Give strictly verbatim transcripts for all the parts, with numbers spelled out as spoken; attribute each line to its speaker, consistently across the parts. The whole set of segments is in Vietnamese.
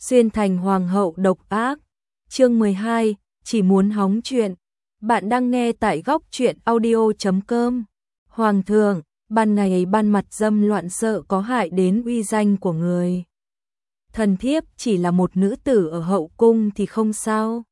Speaker 1: xuyên thành hoàng hậu độc ác. Chương mười hai, chỉ muốn hóng chuyện. Bạn đang nghe tại góc truyện audio chấm com. Hoàng thượng, ban ngày ban mặt dâm loạn sợ có hại đến uy danh của người. Thần thiếp chỉ là một nữ tử ở hậu cung thì không sao.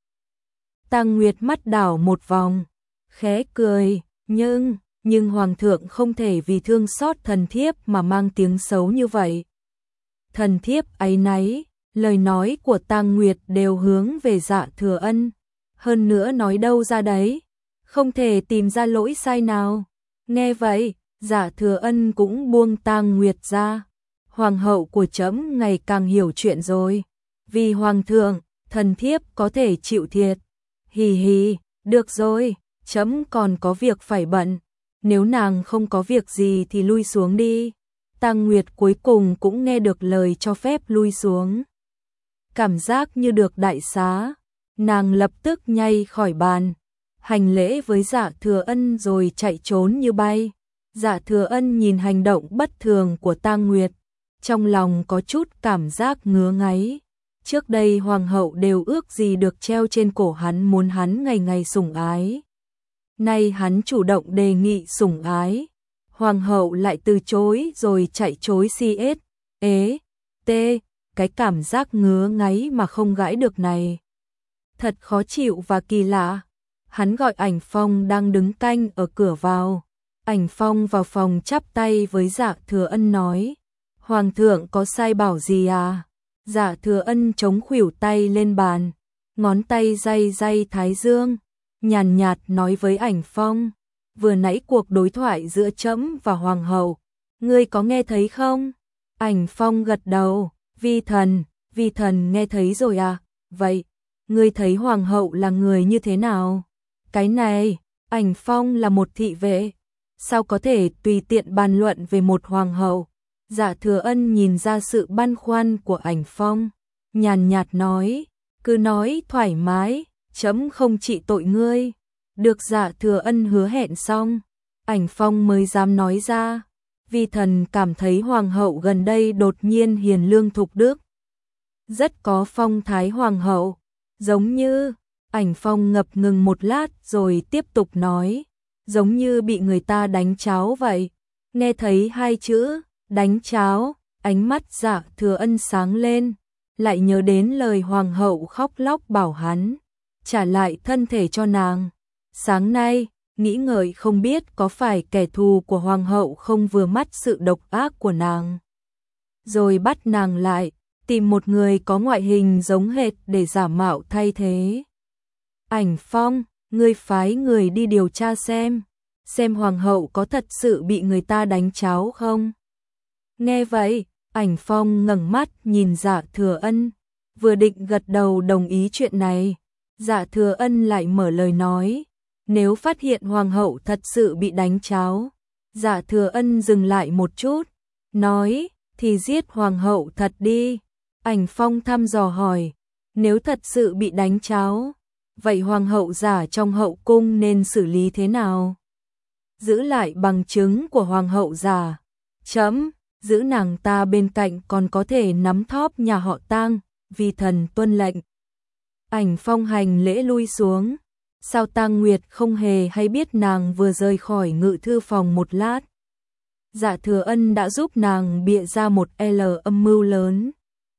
Speaker 1: Tang Nguyệt mắt đảo một vòng, khẽ cười, nhưng, nhưng hoàng thượng không thể vì thương xót thần thiếp mà mang tiếng xấu như vậy. Thần thiếp áy náy, lời nói của Tang Nguyệt đều hướng về Dạ Thừa Ân, hơn nữa nói đâu ra đấy, không thể tìm ra lỗi sai nào. Nghe vậy, Dạ Thừa Ân cũng buông Tang Nguyệt ra. Hoàng hậu của trẫm ngày càng hiểu chuyện rồi, vì hoàng thượng, thần thiếp có thể chịu thiệt. Hì hì, được rồi, trẫm còn có việc phải bận, nếu nàng không có việc gì thì lui xuống đi. Tang Nguyệt cuối cùng cũng nghe được lời cho phép lui xuống. Cảm giác như được đại xá, nàng lập tức nhảy khỏi bàn, hành lễ với Dạ Thừa Ân rồi chạy trốn như bay. Dạ Thừa Ân nhìn hành động bất thường của Tang Nguyệt, trong lòng có chút cảm giác ngứa ngáy. Trước đây hoàng hậu đều ước gì được treo trên cổ hắn, muốn hắn ngày ngày sủng ái. Nay hắn chủ động đề nghị sủng ái, hoàng hậu lại từ chối rồi chạy chối si ết, ế, tê, cái cảm giác ngứa ngáy mà không gãi được này. Thật khó chịu và kỳ lạ. Hắn gọi Ảnh Phong đang đứng canh ở cửa vào. Ảnh Phong vào phòng chắp tay với Dạ Thừa Ân nói, hoàng thượng có sai bảo gì à? Dạ Thừa Ân chống khuỷu tay lên bàn, ngón tay day day thái dương, nhàn nhạt nói với Ảnh Phong, vừa nãy cuộc đối thoại giữa trẫm và hoàng hậu, ngươi có nghe thấy không? Ảnh Phong gật đầu, vi thần, vi thần nghe thấy rồi à? Vậy, ngươi thấy hoàng hậu là người như thế nào? Cái này, Ảnh Phong là một thị vệ, sao có thể tùy tiện bàn luận về một hoàng hậu? Dạ Thừa Ân nhìn ra sự băn khoăn của Ảnh Phong, nhàn nhạt nói, cứ nói thoải mái, trẫm không trị tội ngươi. Được Dạ Thừa Ân hứa hẹn xong, Ảnh Phong mới dám nói ra, vi thần cảm thấy hoàng hậu gần đây đột nhiên hiền lương thục đức, rất có phong thái hoàng hậu, giống như, Ảnh Phong ngập ngừng một lát rồi tiếp tục nói, giống như bị người ta đánh cháo vậy. Nghe thấy hai chữ đánh cháo, ánh mắt Dạ Thừa Ân sáng lên, lại nhớ đến lời hoàng hậu khóc lóc bảo hắn trả lại thân thể cho nàng. Sáng nay, nghĩ ngợi không biết có phải kẻ thù của hoàng hậu không vừa mắt sự độc ác của nàng, rồi bắt nàng lại, tìm một người có ngoại hình giống hệt để giả mạo thay thế. Ảnh Phong, ngươi phái người đi điều tra xem, xem hoàng hậu có thật sự bị người ta đánh cháo không? Nghe vậy, Ảnh Phong ngẩng mắt nhìn Dạ Thừa Ân, vừa định gật đầu đồng ý chuyện này, Dạ Thừa Ân lại mở lời nói, nếu phát hiện hoàng hậu thật sự bị đánh cháo. Dạ Thừa Ân dừng lại một chút, nói, thì giết hoàng hậu thật đi. Ảnh Phong thăm dò hỏi, nếu thật sự bị đánh cháo, vậy hoàng hậu giả trong hậu cung nên xử lý thế nào? Giữ lại bằng chứng của hoàng hậu giả, chấm, giữ nàng ta bên cạnh còn có thể nắm thóp nhà họ Tang, vì thần tuân lệnh. Ảnh Phong hành lễ lui xuống, sao Tang Nguyệt không hề hay biết nàng vừa rời khỏi ngự thư phòng một lát. Dạ Thừa Ân đã giúp nàng bịa ra một L âm mưu lớn.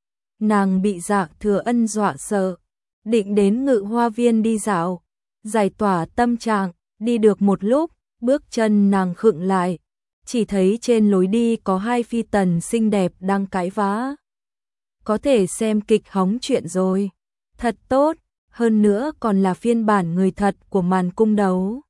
Speaker 1: Nàng bị Dạ Thừa Ân dọa sợ, định đến ngự hoa viên đi dạo, giải tỏa tâm trạng, đi được một lúc, bước chân nàng khựng lại, chỉ thấy trên lối đi có hai phi tần xinh đẹp đang cãi vã. Có thể xem kịch hóng chuyện rồi, thật tốt, hơn nữa còn là phiên bản người thật của màn cung đấu.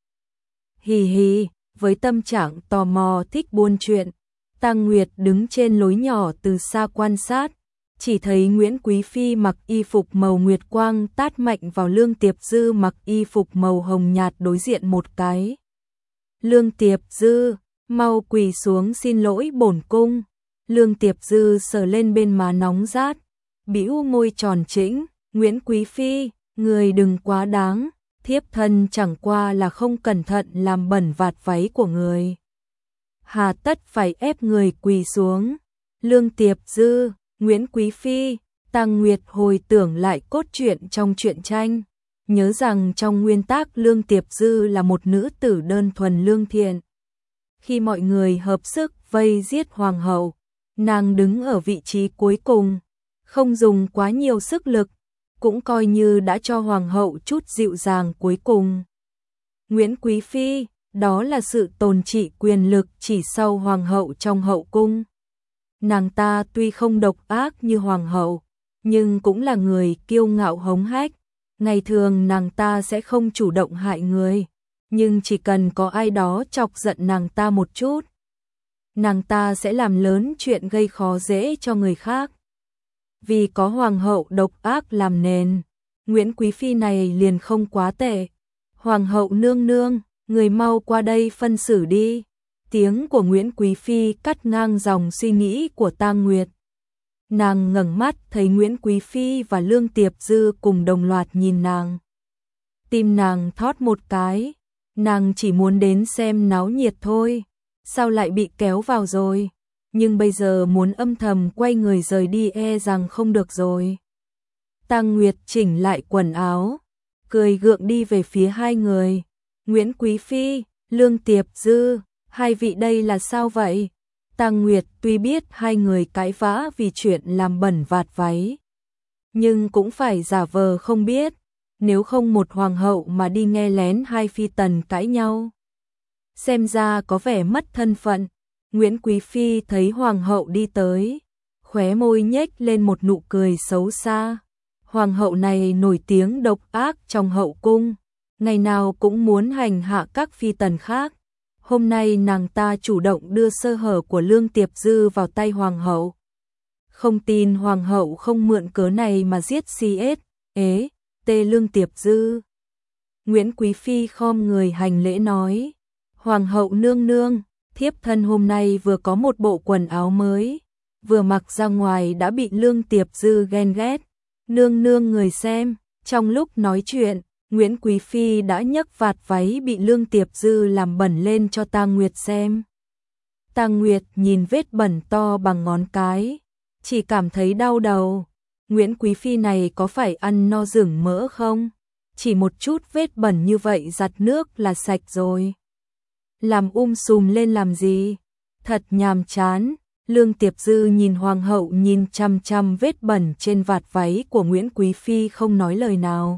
Speaker 1: Hì hì, với tâm trạng tò mò thích buôn chuyện, Tang Nguyệt đứng trên lối nhỏ từ xa quan sát, chỉ thấy Nguyễn Quý Phi mặc y phục màu nguyệt quang tát mạnh vào Lương Tiệp Dư mặc y phục màu hồng nhạt đối diện một cái. Lương Tiệp Dư, mau quỳ xuống xin lỗi bổn cung. Lương Tiệp Dư sờ lên bên má nóng rát, bĩu môi tròn trĩnh, Nguyễn Quý Phi, người đừng quá đáng, thiếp thân chẳng qua là không cẩn thận làm bẩn vạt váy của người. Hà tất phải ép người quỳ xuống. Lương Tiệp Dư, Nguyễn Quý Phi, Tang Nguyệt hồi tưởng lại cốt truyện trong truyện tranh, nhớ rằng trong nguyên tác Lương Tiệp Dư là một nữ tử đơn thuần lương thiện. Khi mọi người hợp sức vây giết hoàng hậu, nàng đứng ở vị trí cuối cùng, không dùng quá nhiều sức lực, cũng coi như đã cho hoàng hậu chút dịu dàng cuối cùng. Nguyễn Quý Phi, đó là sự tồn trị quyền lực chỉ sau hoàng hậu trong hậu cung. Nàng ta tuy không độc ác như hoàng hậu, nhưng cũng là người kiêu ngạo hống hách. Ngày thường nàng ta sẽ không chủ động hại người, nhưng chỉ cần có ai đó chọc giận nàng ta một chút, nàng ta sẽ làm lớn chuyện gây khó dễ cho người khác. Vì có hoàng hậu độc ác làm nền, Nguyễn Quý Phi này liền không quá tệ. Hoàng hậu nương nương, người mau qua đây phân xử đi. Tiếng của Nguyễn Quý Phi cắt ngang dòng suy nghĩ của Tang Nguyệt. Nàng ngẩng mắt thấy Nguyễn Quý Phi và Lương Tiệp Dư cùng đồng loạt nhìn nàng. Tim nàng thót một cái, nàng chỉ muốn đến xem náo nhiệt thôi, sao lại bị kéo vào rồi, nhưng bây giờ muốn âm thầm quay người rời đi e rằng không được rồi. Tang Nguyệt chỉnh lại quần áo, cười gượng đi về phía hai người. Nguyễn Quý Phi, Lương Tiệp Dư, hai vị đây là sao vậy? Tang Nguyệt tuy biết hai người cãi vã vì chuyện làm bẩn vạt váy, nhưng cũng phải giả vờ không biết, nếu không một hoàng hậu mà đi nghe lén hai phi tần cãi nhau. Xem ra có vẻ mất thân phận. Nguyễn Quý Phi thấy hoàng hậu đi tới, khóe môi nhếch lên một nụ cười xấu xa. Hoàng hậu này nổi tiếng độc ác trong hậu cung, ngày nào cũng muốn hành hạ các phi tần khác. Hôm nay nàng ta chủ động đưa sơ hở của Lương Tiệp Dư vào tay hoàng hậu. Không tin hoàng hậu không mượn cớ này mà giết xê ét, ế, tê Lương Tiệp Dư. Nguyễn Quý Phi khom người hành lễ nói, hoàng hậu nương nương, thiếp thân hôm nay vừa có một bộ quần áo mới, vừa mặc ra ngoài đã bị Lương Tiệp Dư ghen ghét. Nương nương người xem. Trong lúc nói chuyện, Nguyễn Quý Phi đã nhấc vạt váy bị Lương Tiệp Dư làm bẩn lên cho Tang Nguyệt xem. Tang Nguyệt nhìn vết bẩn to bằng ngón cái, chỉ cảm thấy đau đầu. Nguyễn Quý Phi này có phải ăn no rửng mỡ không? Chỉ một chút vết bẩn như vậy giặt nước là sạch rồi. Làm um sùm lên làm gì? Thật nhàm chán. Lương Tiệp Dư nhìn hoàng hậu nhìn chăm chăm vết bẩn trên vạt váy của Nguyễn Quý Phi không nói lời nào.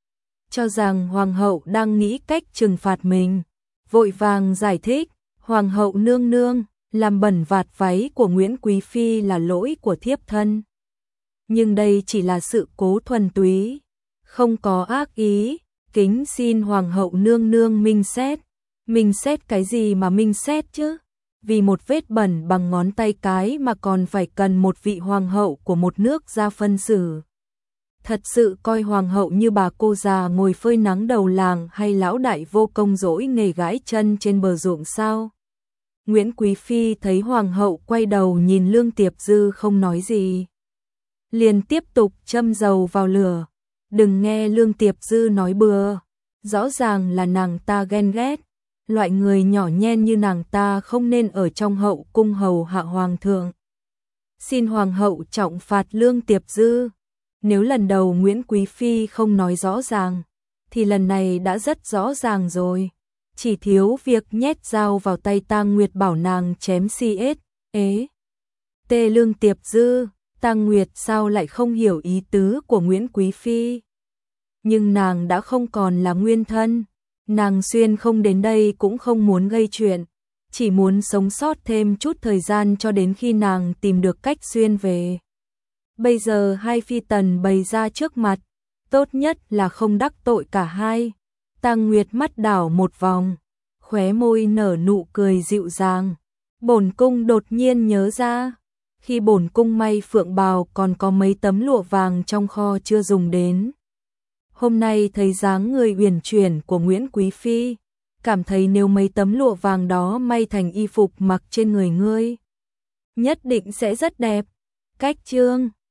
Speaker 1: Cho rằng hoàng hậu đang nghĩ cách trừng phạt mình, vội vàng giải thích, hoàng hậu nương nương, làm bẩn vạt váy của Nguyễn Quý Phi là lỗi của thiếp thân. Nhưng đây chỉ là sự cố thuần túy, không có ác ý, kính xin hoàng hậu nương nương minh xét. Minh xét cái gì mà minh xét chứ? Vì một vết bẩn bằng ngón tay cái mà còn phải cần một vị hoàng hậu của một nước ra phân xử. Thật sự coi hoàng hậu như bà cô già ngồi phơi nắng đầu làng hay lão đại vô công dỗi nghề gãi chân trên bờ ruộng sao? Nguyễn Quý Phi thấy hoàng hậu quay đầu nhìn Lương Tiệp Dư không nói gì, liền tiếp tục châm dầu vào lửa. Đừng nghe Lương Tiệp Dư nói bừa, rõ ràng là nàng ta ghen ghét. Loại người nhỏ nhen như nàng ta không nên ở trong hậu cung hầu hạ hoàng thượng. Xin hoàng hậu trọng phạt Lương Tiệp Dư. Nếu lần đầu Nguyễn Quý Phi không nói rõ ràng, thì lần này đã rất rõ ràng rồi. Chỉ thiếu việc nhét dao vào tay Tang Nguyệt bảo nàng chém xê ét, ế. Tê Lương Tiệp Dư, Tang Nguyệt sao lại không hiểu ý tứ của Nguyễn Quý Phi. Nhưng nàng đã không còn là nguyên thân. Nàng xuyên không đến đây cũng không muốn gây chuyện, chỉ muốn sống sót thêm chút thời gian cho đến khi nàng tìm được cách xuyên về. Bây giờ hai phi tần bày ra trước mặt, tốt nhất là không đắc tội cả hai. Tang Nguyệt mắt đảo một vòng, khóe môi nở nụ cười dịu dàng. Bổn cung đột nhiên nhớ ra, khi bổn cung may phượng bào còn có mấy tấm lụa vàng trong kho chưa dùng đến. Hôm nay thấy dáng người uyển chuyển của Nguyễn Quý Phi, cảm thấy nếu mấy tấm lụa vàng đó may thành y phục mặc trên người ngươi, nhất định sẽ rất đẹp. Cách chương